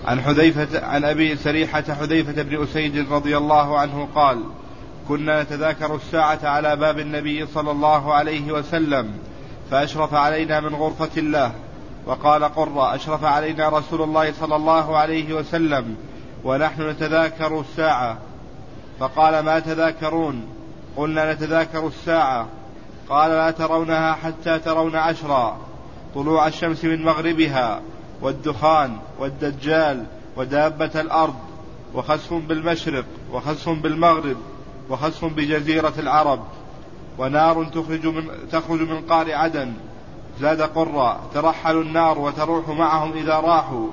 عن أبي سريحة حذيفة بن أسيد رضي الله عنه قال: كنا نتذاكر الساعة على باب النبي صلى الله عليه وسلم فأشرف علينا من غرفة الله. وقال قرة: أشرف علينا رسول الله صلى الله عليه وسلم ونحن نتذاكر الساعة. فقال: ما تذاكرون؟ قلنا: نتذاكر الساعة. قال: لا ترونها حتى ترون 10: طلوع الشمس من مغربها، والدخان، والدجال، ودابة الأرض، وخسف بالمشرق، وخسف بالمغرب، وخسف بجزيرة العرب، ونار تخرج من قار عدن. زاد قرة: ترحل النار وتروح معهم إذا راحوا.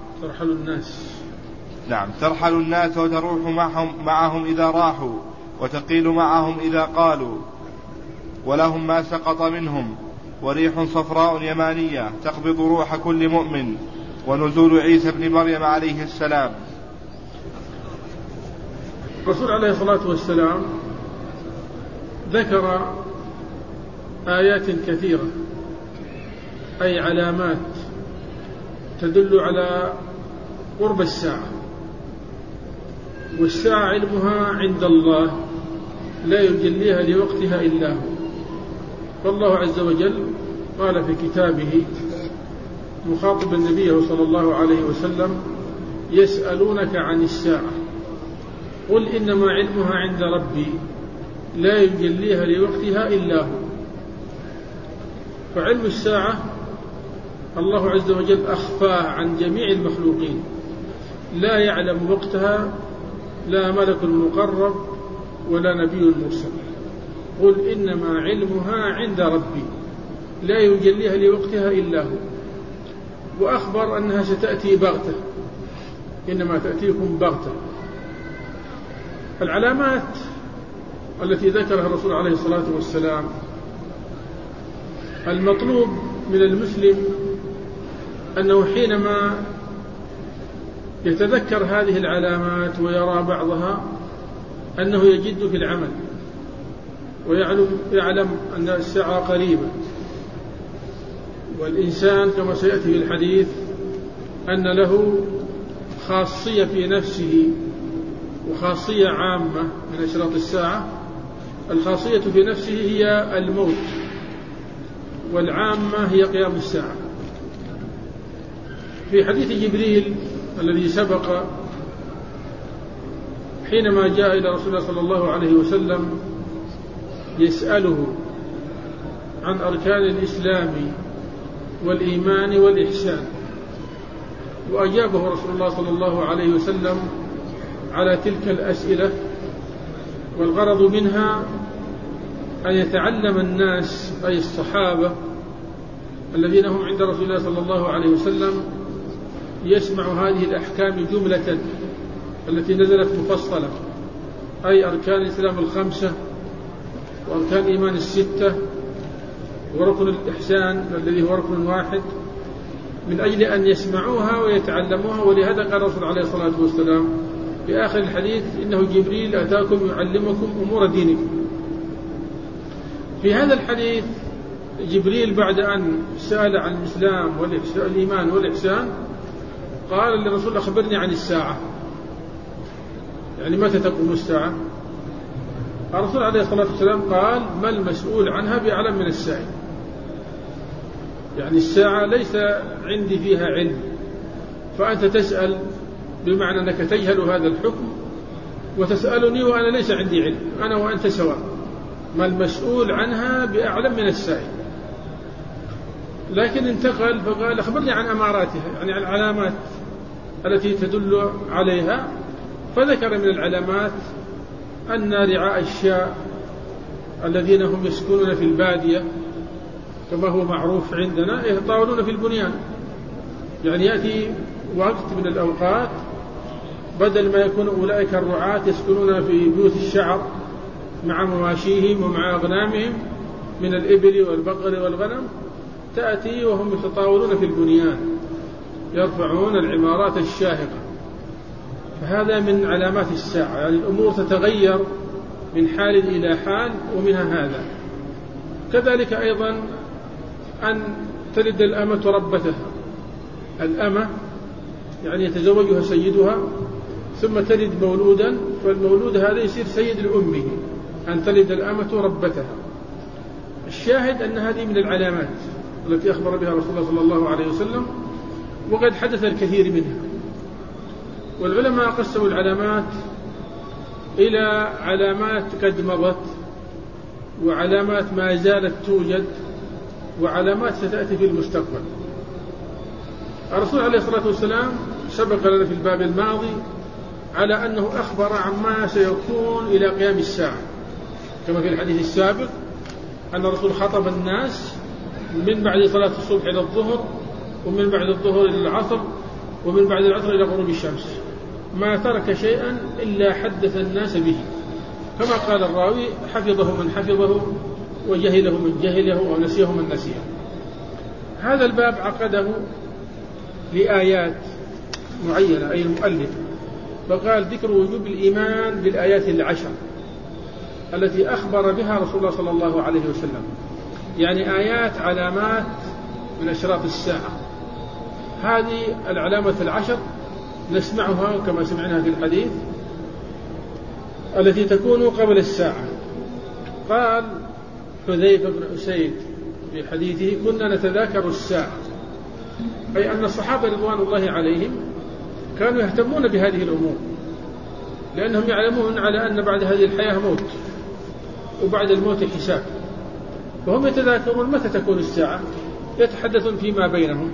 ترحل الناس وتروح معهم إذا راحوا، وتقيل معهم إذا قالوا، ولهم ما سقط منهم، وريح صفراء يمانية تقبض روح كل مؤمن، ونزول عيسى بن مريم عليه السلام. الرسول عليه الصلاة والسلام ذكر آيات كثيرة، أي علامات تدل على قرب الساعة. والساعة علمها عند الله لا يجليها لوقتها إلا هو. فالله عز وجل قال في كتابه مخاطبا النبي صلى الله عليه وسلم: يسألونك عن الساعة قل إنما علمها عند ربي لا يجليها لوقتها إلا هو. فعلم الساعة الله عز وجل أخفاه عن جميع المخلوقين، لا يعلم وقتها لا ملك مقرب ولا نبي مرسل. قل إنما علمها عند ربي لا يجليها لوقتها إلا هو. وأخبر أنها ستأتي بغتة، إنما تأتيكم بغتة. العلامات التي ذكرها الرسول عليه الصلاة والسلام، المطلوب من المسلم أنه حينما يتذكر هذه العلامات ويرى بعضها أنه يجد في العمل، ويعلم أن الساعة قريبة. والإنسان كما سيأتي في الحديث أن له خاصية في نفسه وخاصية عامة من أشراط الساعة. الخاصية في نفسه هي الموت، والعامة هي قيام الساعة. في حديث جبريل الذي سبق، حينما جاء إلى رسول الله صلى الله عليه وسلم يسأله عن أركان الإسلام والإيمان والإحسان، وأجابه رسول الله صلى الله عليه وسلم على تلك الأسئلة. والغرض منها أن يتعلم الناس، أي الصحابة الذين هم عند رسول الله صلى الله عليه وسلم، يسمع هذه الأحكام جملة التي نزلت مفصلة، أي أركان الإسلام 5 وأركان الإيمان 6 وركن الإحسان الذي هو ركن واحد، من أجل أن يسمعوها ويتعلموها. ولهذا قال الرسول عليه الصلاة والسلام في آخر الحديث: إنه جبريل أتاكم يعلمكم أمور دينكم. في هذا الحديث جبريل بعد أن سأل عن الإسلام والإيمان والإحسان قال للرسول: أخبرني عن الساعة، يعني متى تقوم الساعة؟ الرسول عليه الصلاة والسلام قال: ما المسؤول عنها بأعلم من السائل. يعني الساعة ليس عندي فيها علم، فأنت تسأل بمعنى أنك تجهل هذا الحكم وتسألني وأنا ليس عندي علم، أنا وأنت سواء. ما المسؤول عنها بأعلم من السائل. لكن انتقل فقال: أخبرني عن أماراتها، يعني عن العلامات التي تدل عليها. فذكر من العلامات أن رعاء الشاء الذين هم يسكنون في البادية كما هو معروف عندنا يتطاولون في البنيان. يعني يأتي وقت من الأوقات بدل ما يكون أولئك الرعاة يسكنون في بيوت الشعر مع مواشيهم ومع أغنامهم من الإبل والبقر والغنم، تأتي وهم يتطاولون في البنيان يرفعون العمارات الشاهقة. فهذا من علامات الساعة، يعني الأمور تتغير من حال إلى حال، ومنها هذا. كذلك أيضا أن تلد الأمة ربتها. الأمة يعني يتزوجها سيدها ثم تلد مولودا، فالمولود هذا يصير سيد لأمه، أن تلد الأمة ربتها. الشاهد أن هذه من العلامات التي أخبر بها رسول الله صلى الله عليه وسلم، وقد حدث الكثير منها. والعلماء قسموا العلامات إلى علامات قد مضت، وعلامات ما زالت توجد، وعلامات ستأتي في المستقبل. الرسول عليه الصلاة والسلام سبق لنا في الباب الماضي على أنه أخبر عما سيكون إلى قيام الساعة، كما في الحديث السابق أن الرسول خطب الناس من بعد صلاة الصبح إلى الظهر، ومن بعد الظهر إلى العصر، ومن بعد العصر إلى غروب الشمس، ما ترك شيئا إلا حدث الناس به، كما قال الراوي: حفظه من حفظه، وجهله من جهله، ونسيه من نسيه. هذا الباب عقده لآيات معينة، أي المؤلف، فقال: ذكر وجوب الإيمان بالآيات العشر التي أخبر بها رسول الله صلى الله عليه وسلم، يعني آيات علامات من أشراط الساعة. هذه العلامة العشر نسمعها كما سمعناها في الحديث التي تكون قبل الساعة. قال حذيفة بن أسيد في حديثه: كنا نتذاكر الساعة، أي أن الصحابة رضوان الله عليهم كانوا يهتمون بهذه الأمور، لأنهم يعلمون على أن بعد هذه الحياة موت، وبعد الموت حساب، فهم يتذاكرون متى تكون الساعة، يتحدثون فيما بينهم،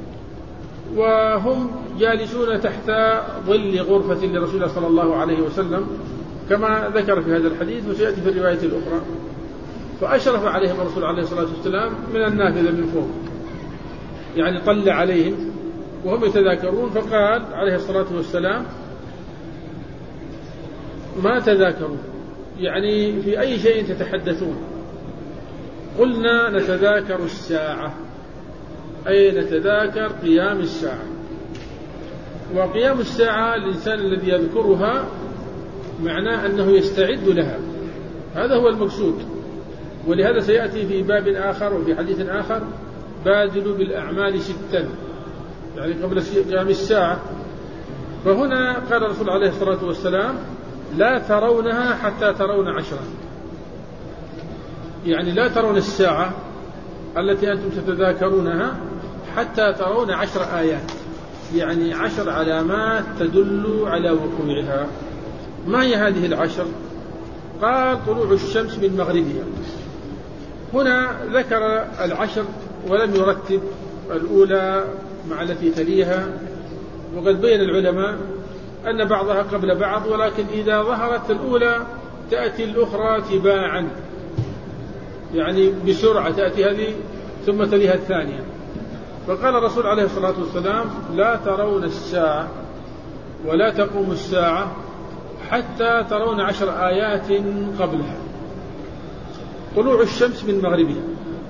وهم جالسون تحت ظل غرفة لرسول الله صلى الله عليه وسلم كما ذكر في هذا الحديث، وسيأتي في الرواية الأخرى. فأشرف عليهم الرسول عليه الصلاة والسلام من النافذة من فوق، يعني طلع عليهم وهم يتذاكرون، فقال عليه الصلاة والسلام: ما تذاكرون، يعني في أي شيء تتحدثون؟ قلنا: نتذاكر الساعة، أي نتذاكر قيام الساعة. وقيام الساعة الإنسان الذي يذكرها معناه أنه يستعد لها، هذا هو المقصود. ولهذا سيأتي في باب آخر وفي حديث آخر: بادلوا بالأعمال ستا، يعني قبل قيام الساعة. فهنا قال الرسول عليه الصلاة والسلام: لا ترونها حتى ترون عشرا، يعني لا ترون الساعة التي أنتم تتذاكرونها حتى ترون 10 آيات، يعني 10 علامات تدل على وقوعها. ما هي هذه ال10؟ قال: طلوع الشمس من مغربها. هنا ذكر 10 ولم يرتب الأولى مع التي تليها، وقد بين العلماء أن بعضها قبل بعض، ولكن إذا ظهرت الأولى تأتي الأخرى تباعا، يعني بسرعة تأتي هذه ثم تليها الثانية. فقال الرسول عليه الصلاة والسلام: لا ترون الساعة ولا تقوم الساعة حتى ترون 10 آيات قبلها. طلوع الشمس من مغربها،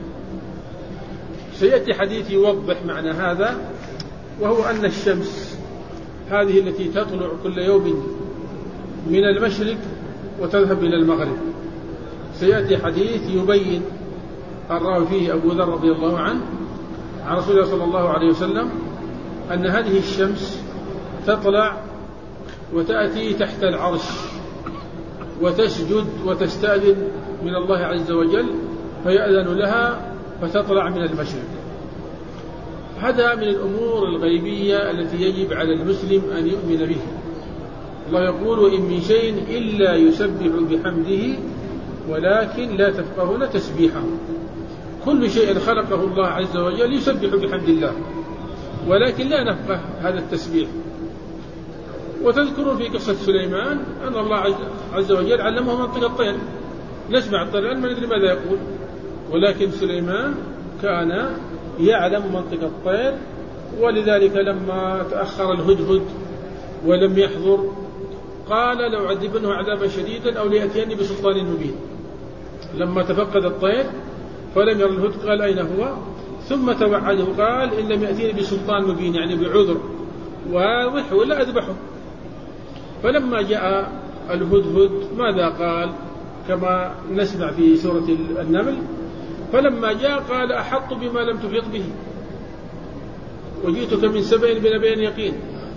سيأتي حديث يوضح معنى هذا، وهو أن الشمس هذه التي تطلع كل يوم من المشرق وتذهب إلى المغرب، سيأتي حديث يبين الراوي فيه أبو ذر رضي الله عنه عن رسول الله صلى الله عليه وسلم أن هذه الشمس تطلع وتأتي تحت العرش وتسجد وتستأذن من الله عز وجل، فيأذن لها فتطلع من المشرق. هذا من الأمور الغيبية التي يجب على المسلم أن يؤمن بها. الله يقول: وإن من شيء إلا يسبح بحمده ولكن لا تفقهون تسبيحه. كل شيء خلقه الله عز وجل يسبح بحمد الله، ولكن لا نفقه هذا التسبيح. وتذكرون في قصة سليمان أن الله عز وجل علمه منطق الطير، نسمع الطير ما ندري ماذا يقول، ولكن سليمان كان يعلم منطق الطير. ولذلك لما تأخر الهدهد ولم يحضر قال: لو عذبنه عذابا شديدا أو ليأتيني بسلطان مبين. لما تفقد الطير فلم ير الهدهد قال: أين هو؟ ثم توعده قال: إن لم يأتيني بسلطان مبين، يعني بعذر واضح، ولا أذبحه. فلما جاء الهدهد ماذا قال؟ كما نسمع في سورة النمل: فلما جاء قال: أحط بما لم تحط به وجئتك من سبأ بنبأ يقين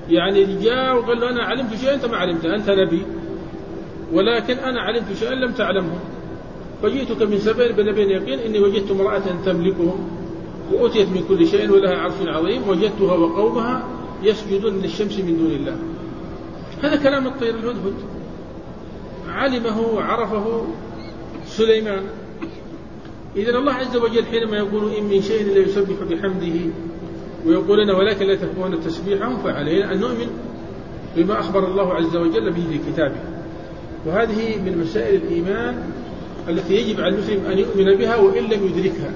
يعني جاء وقال له أنا علمت شيئا أنت ما علمته، أنت نبي ولكن أنا علمت شيئا لم تعلمه، فجئتك من سبأ بنبأ يقين إني وجدت امرأة تملكهم وأتيت من كل شيء ولها عرش عظيم وجدتها وقومها يسجدون للشمس من دون الله. هذا كلام الطير الهدهد، علمه وعرفه سليمان. إذن الله عز وجل حينما يقول إن من شيء لا يسبح بحمده ويقولون ولكن لا تفقهون تسبيحهم، فعلينا أن نؤمن بما أخبر الله عز وجل به في كتابه. وهذه من مسائل الإيمان التي يجب على المسلم أن يؤمن بها وإن لم يدركها.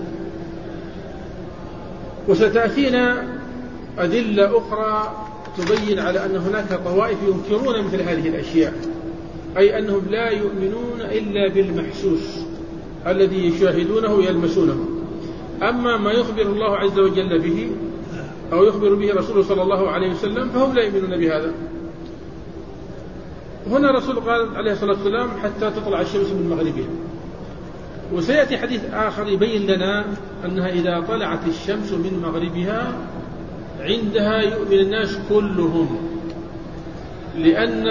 وستأتينا أدلة أخرى تبين على أن هناك طوائف ينكرون مثل هذه الأشياء، أي أنهم لا يؤمنون إلا بالمحسوس الذي يشاهدونه يلمسونه. أما ما يخبر الله عز وجل به أو يخبر به رسوله صلى الله عليه وسلم فهم لا يؤمنون بهذا. هنا رسول قال عليه الصلاة والسلام حتى تطلع الشمس من مغربها. وسيأتي حديث آخر يبين لنا أنها إذا طلعت الشمس من مغربها عندها يؤمن الناس كلهم، لأن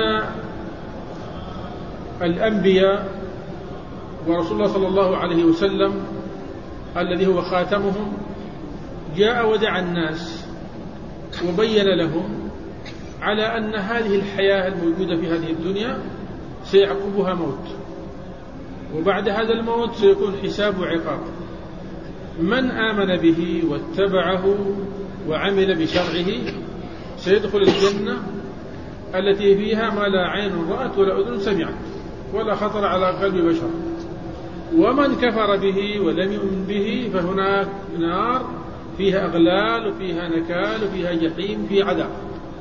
الأنبياء ورسول الله صلى الله عليه وسلم الذي هو خاتمهم جاء ودعا الناس وبين لهم على أن هذه الحياة الموجودة في هذه الدنيا سيعقبها موت، وبعد هذا الموت سيكون حساب وعقاب. من آمن به واتبعه وعمل بشرعه سيدخل الجنة التي فيها ما لا عين رأت ولا أذن سمعت ولا خطر على قلب بشر. ومن كفر به ولم يؤمن به فهناك نار فيها أغلال وفيها نكال وفيها جحيم في عذاب.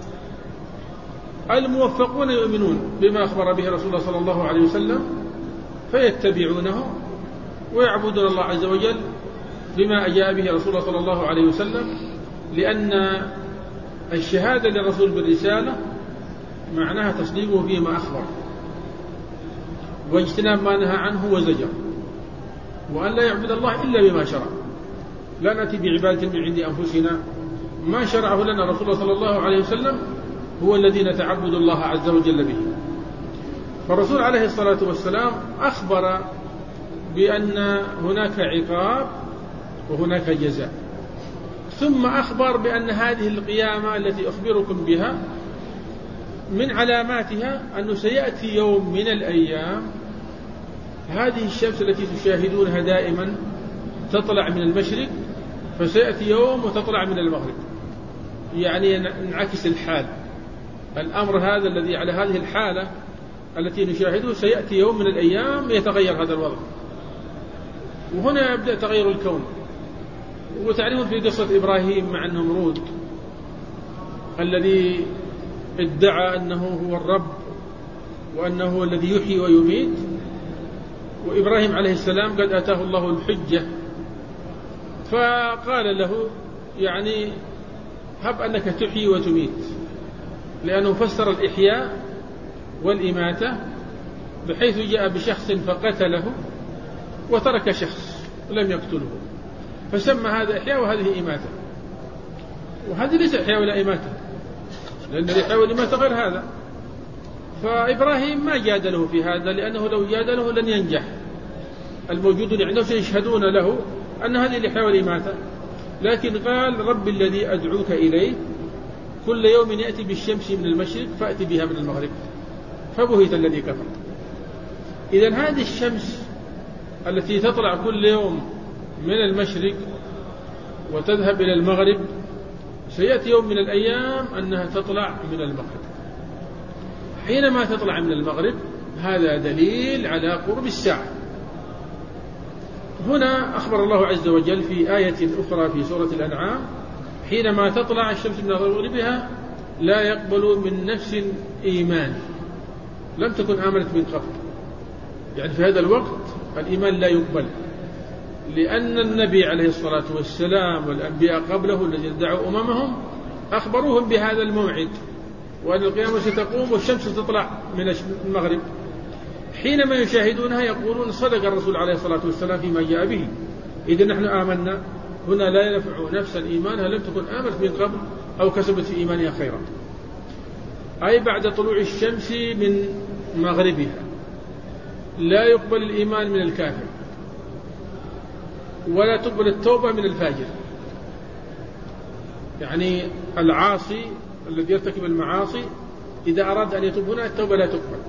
الموفقون يؤمنون بما أخبر به رسول الله صلى الله عليه وسلم فيتبعونه ويعبدون الله عز وجل بما أجاء به رسول الله صلى الله عليه وسلم، لأن الشهادة للرسول بالرسالة معناها تصديقه فيما أخبر واجتناب ما نهى عنه وزجر، وأن لا يعبد الله إلا بما شرع. لا نأتي بعبادة من عند أنفسنا، ما شرعه لنا رسول الله صلى الله عليه وسلم هو الذي نتعبد الله عز وجل به. فالرسول عليه الصلاة والسلام أخبر بأن هناك عقاب وهناك جزاء، ثم أخبر بأن هذه القيامة التي أخبركم بها من علاماتها أنه سيأتي يوم من الأيام هذه الشمس التي تشاهدونها دائما تطلع من المشرق، فسيأتي يوم وتطلع من المغرب، يعني انعكس الحال. الأمر هذا الذي على هذه الحالة التي نشاهده سيأتي يوم من الأيام يتغير هذا الوضع، وهنا يبدأ تغير الكون. وتعرفون في قصة إبراهيم مع النمرود الذي ادعى أنه هو الرب وأنه هو الذي يحيي ويميت، وإبراهيم عليه السلام قد أتاه الله الحجة فقال له يعني هب أنك تحيي وتميت، لأنه فسر الإحياء والإماتة بحيث جاء بشخص فقتله وترك شخص لم يقتله، فسمى هذا إحياء وهذه إماتة. وهذه ليس إحياء ولا إماتة، لأن الإحياء والإماتة غير هذا. فإبراهيم ما جادله في هذا، لأنه لو جادله لن ينجح. الموجودون عنده سيشهدون له أن هذه الإحياء والإماتة، لكن قال رب الذي أدعوك إليه كل يوم يأتي بالشمس من المشرق فأتي بها من المغرب، فبهت الذي كفر. إذن هذه الشمس التي تطلع كل يوم من المشرق وتذهب إلى المغرب سيأتي يوم من الأيام أنها تطلع من المغرب. حينما تطلع من المغرب هذا دليل على قرب الساعة. هنا أخبر الله عز وجل في آية أخرى في سورة الأنعام حينما تطلع الشمس من مغربها لا يقبل من نفس إيمان لم تكن آمنت من قبل، يعني في هذا الوقت الإيمان لا يقبل، لأن النبي عليه الصلاة والسلام والأنبياء قبله الذين دعوا أممهم أخبروهم بهذا الموعد وأن القيامة ستقوم والشمس ستطلع من المغرب. حينما يشاهدونها يقولون صدق الرسول عليه الصلاة والسلام فيما جاء به، إذا نحن آمنا. هنا لا ينفع نفسا إيمانها لم تكن آمنت من قبل أو كسبت في إيمانها خيرا. أي بعد طلوع الشمس من مغربها. لا يقبل الإيمان من الكافر، ولا تقبل التوبة من الفاجر. يعني العاصي الذي يرتكب المعاصي إذا أراد أن يتوب هنا التوبة لا تقبل،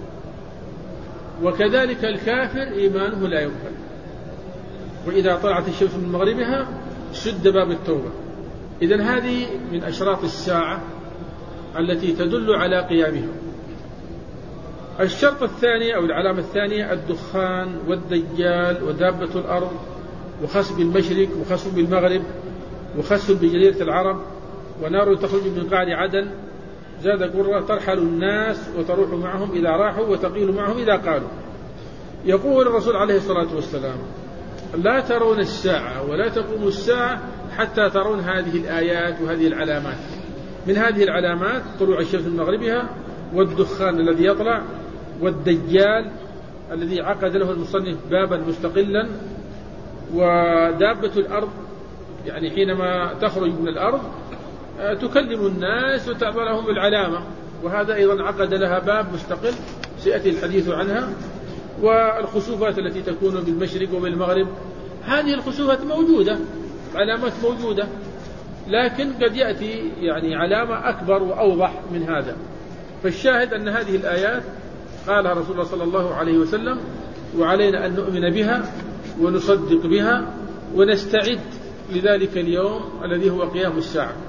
وكذلك الكافر إيمانه لا يقبل. وإذا طلعت الشمس من مغربها سد باب التوبة. إذن هذه من أشراط الساعة التي تدل على قيامها. الشرط الثاني أو العلامة الثانية الدخان والدجال ودابة الأرض وخسف بالمشرق وخسف بالمغرب وخسف بجزيرة العرب ونار تخرج من قعر عدن. زاد قرة ترحل الناس وتروح معهم إذا راحوا وتقيل معهم إذا قالوا. يقول الرسول عليه الصلاة والسلام: لا ترون الساعة ولا تقوم الساعة حتى ترون هذه الآيات وهذه العلامات. من هذه العلامات طلوع الشمس من مغربها، والدخان الذي يطلع، والدجال الذي عقد له المصنف بابا مستقلا، ودابة الأرض يعني حينما تخرج من الأرض تكلم الناس وتعطى لهم العلامة، وهذا أيضا عقد لها باب مستقل سيأتي الحديث عنها. والخسوفات التي تكون بالمشرق وبالمغرب، هذه الخسوفات موجودة، علامات موجودة، لكن قد يأتي يعني علامة أكبر وأوضح من هذا. فالشاهد أن هذه الآيات قالها رسول الله صلى الله عليه وسلم، وعلينا أن نؤمن بها ونصدق بها ونستعد لذلك اليوم الذي هو قيام الساعة.